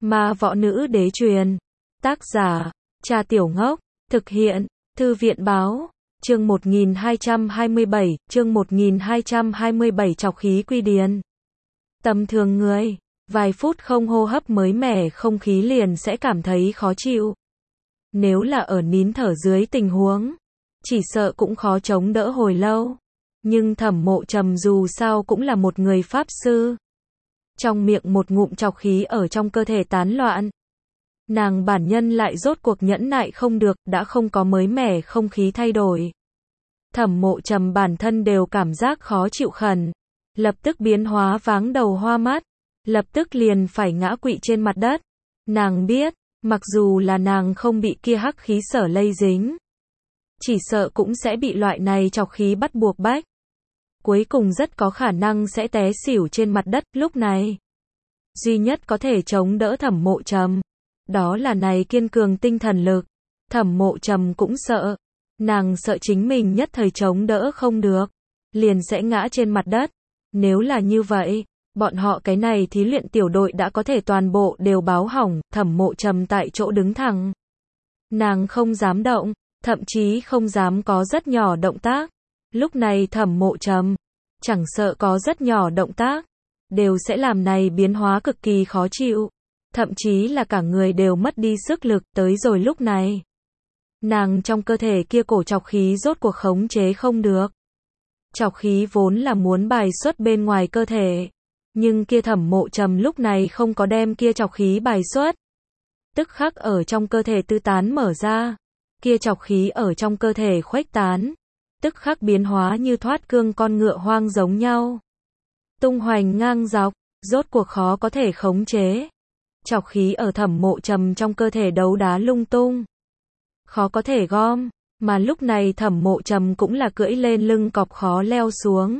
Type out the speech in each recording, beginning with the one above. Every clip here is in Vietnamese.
Ma Võ Nữ Đế truyền. Tác giả, Trà Tiểu Ngốc. Thực hiện, Thư viện Báo. Chương 1227, chương 1227 Trọc khí quy điền. Tầm thường người, vài phút không hô hấp mới mẻ không khí liền sẽ cảm thấy khó chịu. Nếu là ở nín thở dưới tình huống, chỉ sợ cũng khó chống đỡ hồi lâu. Nhưng Thẩm Mộ Trầm dù sao cũng là một người pháp sư. Trong miệng một ngụm trọc khí ở trong cơ thể tán loạn. Nàng bản nhân lại rốt cuộc nhẫn nại không được, đã không có mới mẻ không khí thay đổi. Thẩm Mộ Trầm bản thân đều cảm giác khó chịu khẩn. Lập tức biến hóa váng đầu hoa mắt. Lập tức liền phải ngã quỵ trên mặt đất. Nàng biết, mặc dù là nàng không bị kia hắc khí sở lây dính, chỉ sợ cũng sẽ bị loại này trọc khí bắt buộc bách. Cuối cùng rất có khả năng sẽ té xỉu trên mặt đất. Lúc này, duy nhất có thể chống đỡ Thẩm Mộ Trầm, đó là này kiên cường tinh thần lực. Thẩm Mộ Trầm cũng sợ. Nàng sợ chính mình nhất thời chống đỡ không được, liền sẽ ngã trên mặt đất. Nếu là như vậy, bọn họ cái này thí luyện tiểu đội đã có thể toàn bộ đều báo hỏng. Thẩm Mộ Trầm tại chỗ đứng thẳng. Nàng không dám động, thậm chí không dám có rất nhỏ động tác. Lúc này Thẩm Mộ Trầm, chẳng sợ có rất nhỏ động tác, đều sẽ làm này biến hóa cực kỳ khó chịu. Thậm chí là cả người đều mất đi sức lực. Tới rồi lúc này, nàng trong cơ thể kia cổ trọc khí rốt cuộc khống chế không được. Trọc khí vốn là muốn bài xuất bên ngoài cơ thể, nhưng kia Thẩm Mộ Trầm lúc này không có đem kia trọc khí bài xuất. Tức khắc ở trong cơ thể tư tán mở ra, kia trọc khí ở trong cơ thể khuếch tán, tức khắc biến hóa như thoát cương con ngựa hoang giống nhau. Tung hoành ngang dọc, rốt cuộc khó có thể khống chế. Trọc khí ở Thẩm Mộ Trầm trong cơ thể đấu đá lung tung, khó có thể gom, mà lúc này Thẩm Mộ Trầm cũng là cưỡi lên lưng cọp khó leo xuống.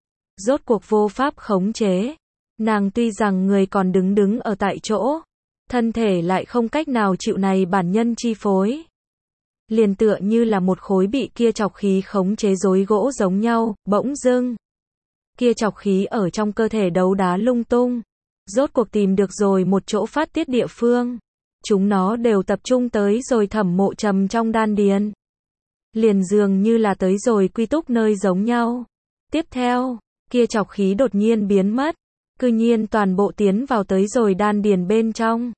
Rốt cuộc vô pháp khống chế. Nàng tuy rằng người còn đứng ở tại chỗ, thân thể lại không cách nào chịu này bản nhân chi phối. Liền tựa như là một khối bị kia trọc khí khống chế rối gỗ giống nhau. Bỗng dưng, kia trọc khí ở trong cơ thể đấu đá lung tung, rốt cuộc tìm được rồi một chỗ phát tiết địa phương. Chúng nó đều tập trung tới rồi Thẩm Mộ Trầm trong đan điền. Liền dường như là tới rồi quy túc nơi giống nhau. Tiếp theo, kia trọc khí đột nhiên biến mất, cư nhiên toàn bộ tiến vào tới rồi đan điền bên trong.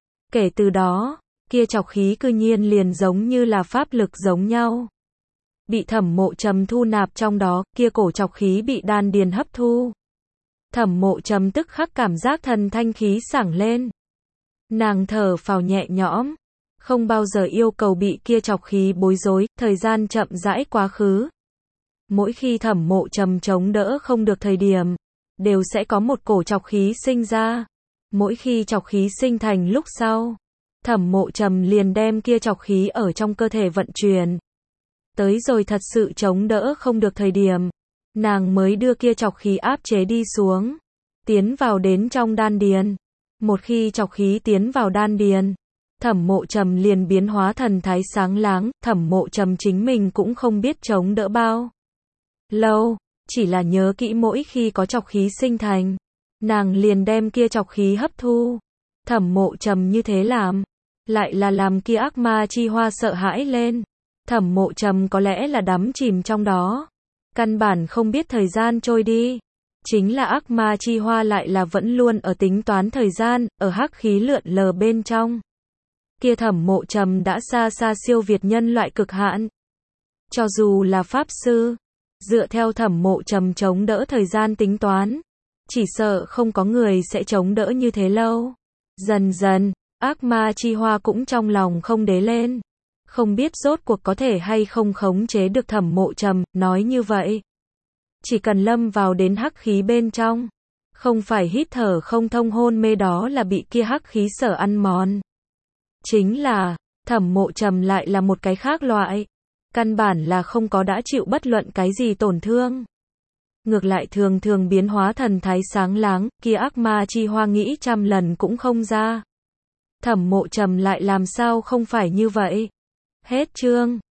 Kể từ đó, kia trọc khí cư nhiên liền giống như là pháp lực giống nhau, bị Thẩm Mộ Trầm thu nạp trong đó. Kia cổ trọc khí bị đan điền hấp thu. Thẩm Mộ Trầm tức khắc cảm giác thần thanh khí sảng lên. Nàng thở phào nhẹ nhõm, không bao giờ yêu cầu bị kia trọc khí bối rối. Thời gian chậm rãi quá khứ. Mỗi khi Thẩm Mộ Trầm chống đỡ không được thời điểm, đều sẽ có một cổ trọc khí sinh ra. Mỗi khi trọc khí sinh thành lúc sau, Thẩm Mộ Trầm liền đem kia trọc khí ở trong cơ thể vận chuyển. Tới rồi thật sự chống đỡ không được thời điểm, nàng mới đưa kia trọc khí áp chế đi xuống, tiến vào đến trong đan điền. Một khi trọc khí tiến vào đan điền, Thẩm Mộ Trầm liền biến hóa thần thái sáng láng. Thẩm Mộ Trầm chính mình cũng không biết chống đỡ bao lâu, chỉ là nhớ kỹ mỗi khi có trọc khí sinh thành, nàng liền đem kia trọc khí hấp thu. Thẩm Mộ Trầm như thế làm, lại là làm kia ác ma chi hoa sợ hãi lên. Thẩm Mộ Trầm có lẽ là đắm chìm trong đó, căn bản không biết thời gian trôi đi. Chính là ác ma chi hoa lại là vẫn luôn ở tính toán thời gian, ở hắc khí lượn lờ bên trong. Kia Thẩm Mộ Trầm đã xa xa siêu việt nhân loại cực hạn. Cho dù là pháp sư, dựa theo Thẩm Mộ Trầm chống đỡ thời gian tính toán, chỉ sợ không có người sẽ chống đỡ như thế lâu. Dần dần, ác ma chi hoa cũng trong lòng không đế lên. Không biết rốt cuộc có thể hay không khống chế được Thẩm Mộ Trầm. Nói như vậy, chỉ cần lâm vào đến hắc khí bên trong, không phải hít thở không thông hôn mê, đó là bị kia hắc khí sở ăn mòn. Chính là, Thẩm Mộ Trầm lại là một cái khác loại. Căn bản là không có đã chịu bất luận cái gì tổn thương. Ngược lại thường thường biến hóa thần thái sáng láng. Kia ác ma chi hoa nghĩ trăm lần cũng không ra. Thẩm Mộ Trầm lại làm sao không phải như vậy. Hết chương.